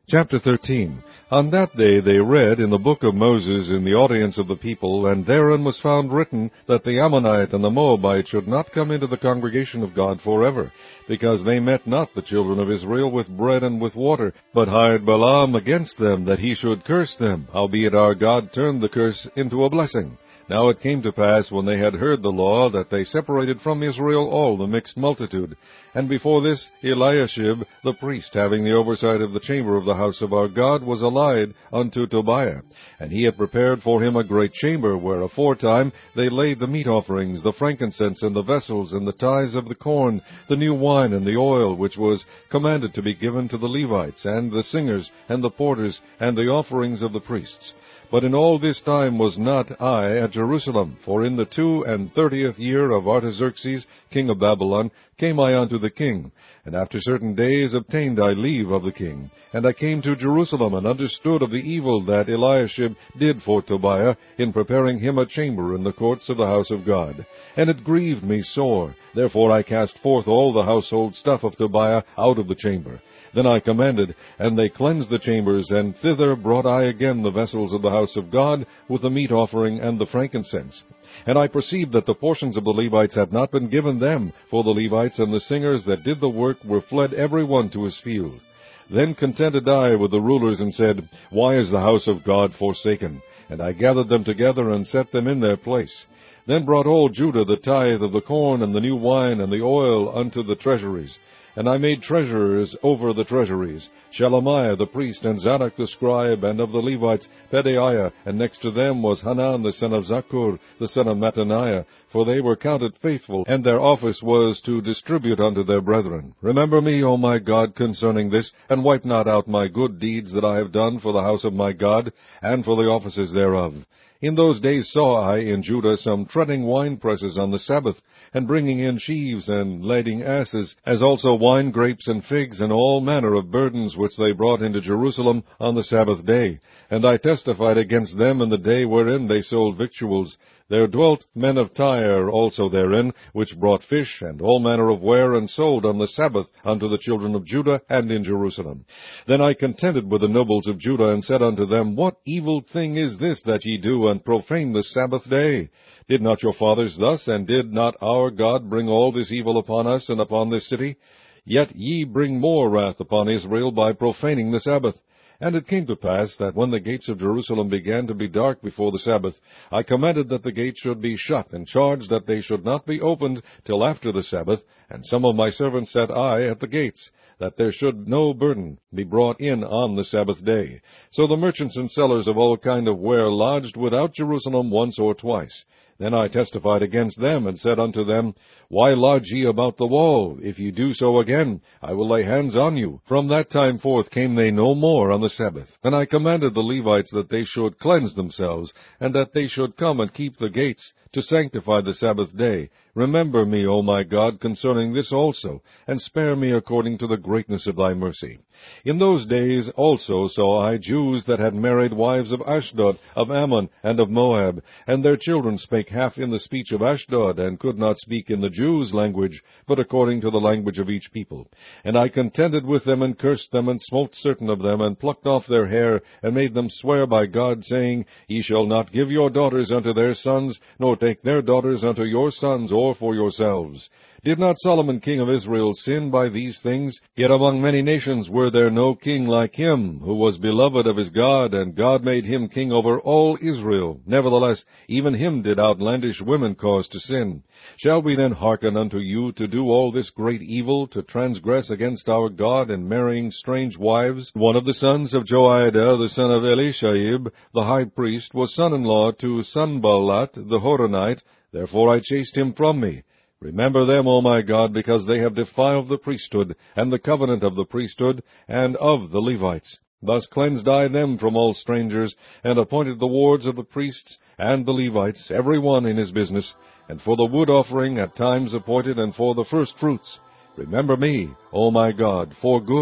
Chapter 13. On that day they read in the book of Moses in the audience of the people, and therein was found written that the Ammonite and the Moabite should not come into the congregation of God forever, because they met not the children of Israel with bread and with water, but hired Balaam against them, that he should curse them, howbeit our God turned the curse into a blessing. Now it came to pass, when they had heard the law, that they separated from Israel all the mixed multitude. And before this, Eliashib the priest, having the oversight of the chamber of the house of our God, was allied unto Tobiah. And he had prepared for him a great chamber, where aforetime they laid the meat offerings, the frankincense, and the vessels, and the tithes of the corn, the new wine, and the oil, which was commanded to be given to the Levites, and the singers, and the porters, and the offerings of the priests. But in all this time was not I at Jerusalem, for in the 32nd year of Artaxerxes, king of Babylon, came I unto the king, and after certain days obtained I leave of the king. And I came to Jerusalem, and understood of the evil that Eliashib did for Tobiah, in preparing him a chamber in the courts of the house of God. And it grieved me sore. Therefore I cast forth all the household stuff of Tobiah out of the chamber. Then I commanded, and they cleansed the chambers, and thither brought I again the vessels of the house of God, with the meat offering and the frankincense. And I perceived that the portions of the Levites had not been given them, for the Levites and the singers that did the work were fled every one to his field. Then contended I with the rulers, and said, Why is the house of God forsaken? And I gathered them together, and set them in their place. Then brought all Judah the tithe of the corn, and the new wine, and the oil unto the treasuries. And I made treasurers over the treasuries, Shelemiah the priest, and Zadok the scribe, and of the Levites Pedaiah, and next to them was Hanan the son of Zakkur, the son of Mattaniah, for they were counted faithful, and their office was to distribute unto their brethren. Remember me, O my God, concerning this, and wipe not out my good deeds that I have done for the house of my God, and for the offices thereof. In those days saw I in Judah some treading winepresses on the Sabbath, and bringing in sheaves, and lading asses, as also wine grapes and figs, and all manner of burdens which they brought into Jerusalem on the Sabbath day. And I testified against them in the day wherein they sold victuals. There dwelt men of Tyre also therein, which brought fish, and all manner of ware, and sold on the Sabbath unto the children of Judah, and in Jerusalem. Then I contended with the nobles of Judah, and said unto them, What evil thing is this that ye do, and profane the Sabbath day? Did not your fathers thus, and did not our God bring all this evil upon us, and upon this city? Yet ye bring more wrath upon Israel by profaning the Sabbath. And it came to pass that when the gates of Jerusalem began to be dark before the Sabbath, I commanded that the gates should be shut, and charged that they should not be opened till after the Sabbath, and some of my servants set I at the gates, that there should no burden be brought in on the Sabbath day. So the merchants and sellers of all kind of ware lodged without Jerusalem once or twice. Then I testified against them, and said unto them, Why lodge ye about the wall? If ye do so again, I will lay hands on you. From that time forth came they no more on the Sabbath. And I commanded the Levites that they should cleanse themselves, and that they should come and keep the gates, to sanctify the Sabbath day. Remember me, O my God, concerning this also, and spare me according to the greatness of thy mercy. In those days also saw I Jews that had married wives of Ashdod, of Ammon, and of Moab, and their children spake half in the speech of Ashdod, and could not speak in the Jews' language, but according to the language of each people. And I contended with them, and cursed them, and smote certain of them, and plucked off their hair, and made them swear by God, saying, Ye shall not give your daughters unto their sons, nor take their daughters unto your sons, or for yourselves. Did not Solomon king of Israel sin by these things? Yet among many nations were there no king like him, who was beloved of his God, and God made him king over all Israel. Nevertheless, even him did outlandish women cause to sin. Shall we then hearken unto you to do all this great evil, to transgress against our God in marrying strange wives? One of the sons of Joiada, the son of Elishahib, the high priest, was son-in-law to Sanballat the Horonite. Therefore I chased him from me. Remember them, O my God, because they have defiled the priesthood, and the covenant of the priesthood, and of the Levites. Thus cleansed I them from all strangers, and appointed the wards of the priests and the Levites, every one in his business, and for the wood offering at times appointed, and for the first fruits. Remember me, O my God, for good.